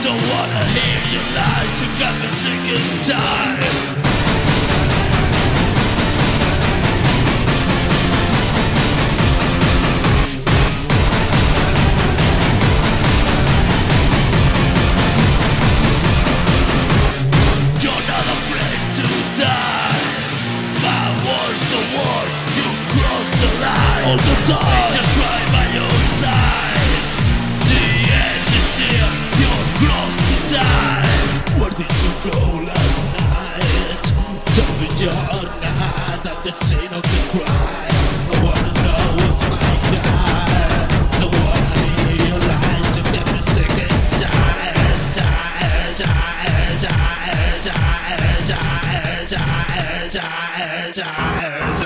don't wanna hear your lies. You got me sick and tired. You're not afraid to die. My war's the war. You cross the line all the time. Just right by your side. The end is near. You're close to die. Where did you go last night? Tell me you're not at the scene of the crime. I wanna know what's my guy. Don't wanna hear your lies. You get me sick and tired, tired, tired, tired, tired, tired, tired, tired, tired, tired,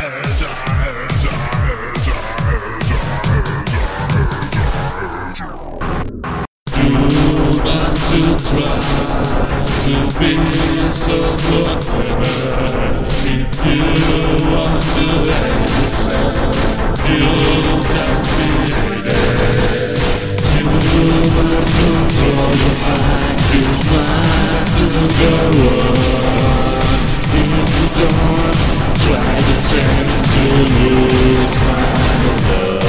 You must try to be someone better. If you want to let yourself, you'll just be hated. You must control your mind. You must go on. If you don't, try to tend to lose my love.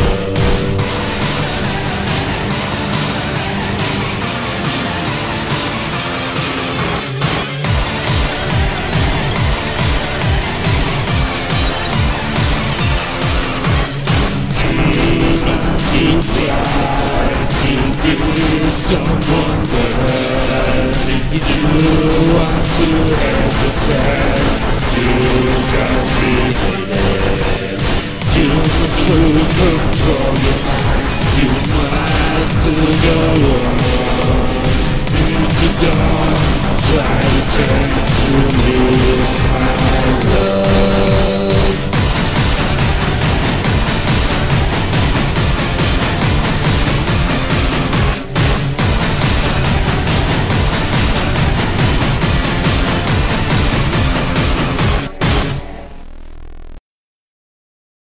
You try to be someone better. If you want to have a say, you just be